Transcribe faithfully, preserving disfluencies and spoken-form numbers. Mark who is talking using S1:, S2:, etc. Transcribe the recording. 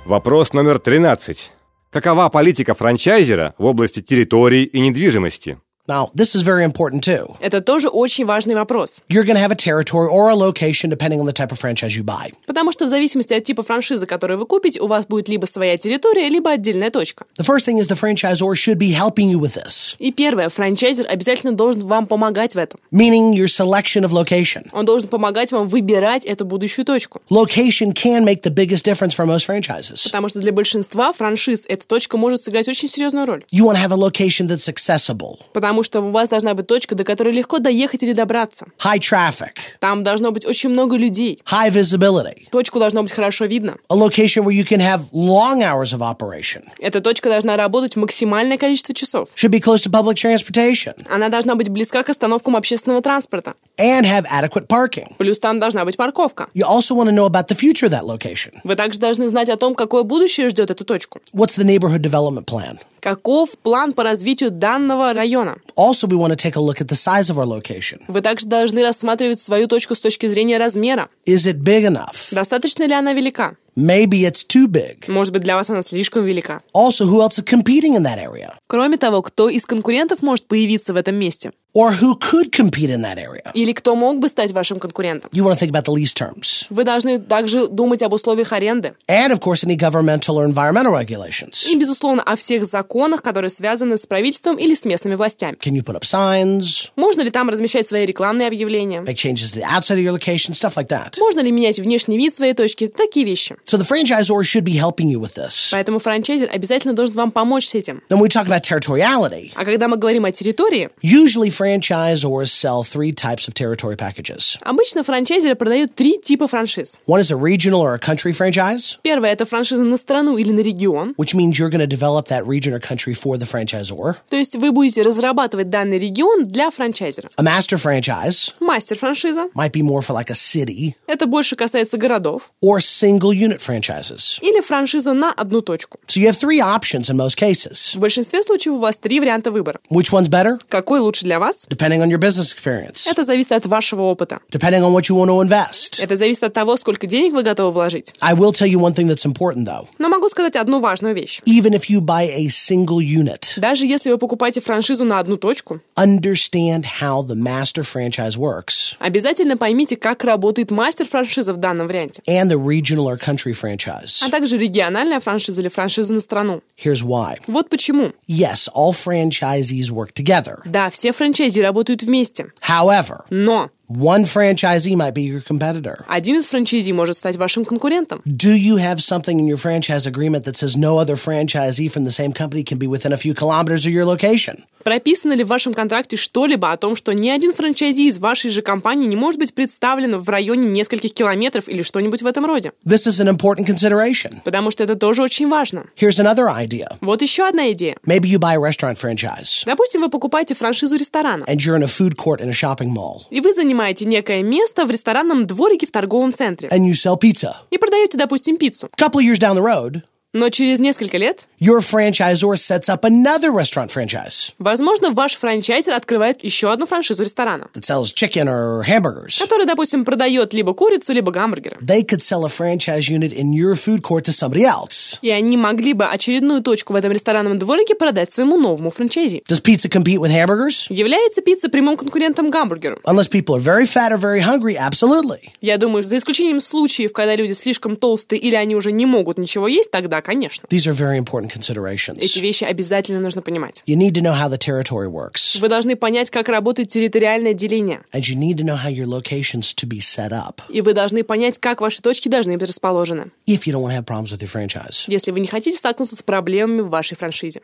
S1: Вопрос номер тринадцать. Какова политика франчайзера в области территорий и недвижимости?
S2: Now, this is very important too.
S3: Это тоже очень важный вопрос.
S2: You're going to have a territory or a location depending on the type of franchise you buy.
S3: Потому что в зависимости от типа франшизы, которую вы купите, у вас будет либо своя территория, либо отдельная точка.
S2: The first thing is the franchisor should be helping you with this.
S3: И первое, франчайзер обязательно должен вам помогать в этом.
S2: Meaning your selection of location.
S3: Он должен помогать вам выбирать эту будущую точку.
S2: Location can make the biggest difference for most franchises.
S3: Потому что для большинства франшиз эта точка может сыграть очень серьезную роль.
S2: You want to have a location that's accessible.
S3: Потому что у вас должна быть точка, до которой легко доехать или добраться.
S2: High traffic.
S3: Там должно быть очень много людей.
S2: High visibility.
S3: Точку должно быть хорошо видно.
S2: A location where you can have long hours of operation.
S3: Эта точка должна работать максимальное количество часов.
S2: Should be close to public transportation.
S3: Она должна быть близка к остановкам общественного транспорта.
S2: And have adequate parking.
S3: Плюс там должна быть парковка.
S2: You also want to know about the future of that location.
S3: Вы также должны знать о том, какое будущее ждет эту точку.
S2: What's the neighborhood development plan?
S3: Каков план по развитию данного района?
S2: Also, we want to take a look at the size of our location.
S3: Вы также должны рассматривать свою точку с точки зрения размера.
S2: Is it big enough?
S3: Достаточно ли она велика?
S2: Maybe it's too big.
S3: Может быть, для вас она слишком велика.
S2: Also, who else is competing in that area?
S3: Кроме того, кто из конкурентов может появиться в этом месте?
S2: Or who could compete in that area?
S3: Или кто мог бы стать вашим конкурентом?
S2: You want to think about the lease terms.
S3: Вы должны также думать об условиях аренды.
S2: And, of course, any governmental or environmental regulations.
S3: И, безусловно, о всех законах, которые связаны с правительством или с местными властями.
S2: Can you put up signs?
S3: Можно ли там размещать свои рекламные объявления?
S2: Make changes to the outside of your location, stuff like that.
S3: Можно ли менять внешний вид своей точки? Такие вещи.
S2: So the franchisor should be helping you with this.
S3: Поэтому франчайзер обязательно должен вам помочь с этим.
S2: Then we talk about territoriality.
S3: А когда мы говорим о территории,
S2: Usually franchisors sell three types of territory packages.
S3: обычно франчайзеры продают три типа франшиз.
S2: One is a regional or a country franchise,
S3: Первое – это франшиза на страну или на регион.
S2: which means you're going to develop that region or country for the franchisor.
S3: То есть вы будете разрабатывать данный регион для франчайзера.
S2: A master franchise
S3: Мастер-франшиза
S2: might be more for like a city,
S3: – это больше касается городов.
S2: or single unit franchises.
S3: Или франшиза на одну точку.
S2: So you have three options in most cases.
S3: В большинстве случаев у вас три варианта выбора.
S2: Which one's better?
S3: Какой лучше для вас?
S2: Depending on your business experience.
S3: Это зависит от вашего опыта.
S2: Depending on what you want to invest.
S3: Это зависит от того, сколько денег вы готовы вложить.
S2: I will tell you one thing that's important though.
S3: Но могу сказать одну важную вещь.
S2: Even if you buy a single unit,
S3: Даже если вы покупаете франшизу на одну точку,
S2: understand how the master franchise works
S3: обязательно поймите, как работает мастер-франшиза в данном варианте.
S2: and the regional or country franchise.
S3: А также региональная франшиза или франшиза на страну.
S2: Here's why.
S3: Вот почему.
S2: Yes, all franchisees work together.
S3: Да, все франчайзи работают вместе.
S2: However,
S3: Но
S2: one franchisee might be your competitor.
S3: один из франчайзи может стать вашим конкурентом.
S2: Do you have something in your franchise agreement that says no other franchisee from the same company can be within a few kilometers of your location?
S3: Прописано ли в вашем контракте что-либо о том, что ни один франчайзи из вашей же компании не может быть представлен в районе нескольких километров или что-нибудь в этом роде?
S2: This is an important consideration.
S3: Потому что это тоже очень важно.
S2: Here's another idea.
S3: Вот еще одна идея.
S2: Maybe you buy a restaurant franchise
S3: Допустим, вы покупаете франшизу ресторана,
S2: and you're in a food court in a shopping mall
S3: и вы занимаете некое место в ресторанном дворике в торговом центре
S2: and you sell pizza.
S3: и продаете, допустим, пиццу.
S2: A couple of years down the road,
S3: Но через несколько лет,
S2: your franchisor sets up another restaurant franchise
S3: возможно, ваш франчайзер открывает еще одну франшизу ресторана,
S2: that sells chicken or hamburgers.
S3: который, допустим, продает либо курицу, либо гамбургеры.
S2: They could sell a franchise unit in your food court to somebody else.
S3: И они могли бы очередную точку в этом ресторанном дворике продать своему новому франчайзи.
S2: Does pizza compete with hamburgers?
S3: Является пицца прямым конкурентом гамбургеру?
S2: Unless people are very fat or very hungry, absolutely.
S3: Я думаю, за исключением случаев, когда люди слишком толстые или они уже не могут ничего есть, тогда, конечно.
S2: These are very important considerations.
S3: Эти вещи обязательно нужно понимать.
S2: You need to know how the territory works.
S3: Вы должны понять, как работает территориальное деление.
S2: And you need to know how your locations to be set up
S3: И вы должны понять, как ваши точки должны быть расположены,
S2: if you don't want to have problems with your franchise.
S3: если вы не хотите столкнуться с проблемами в вашей франшизе.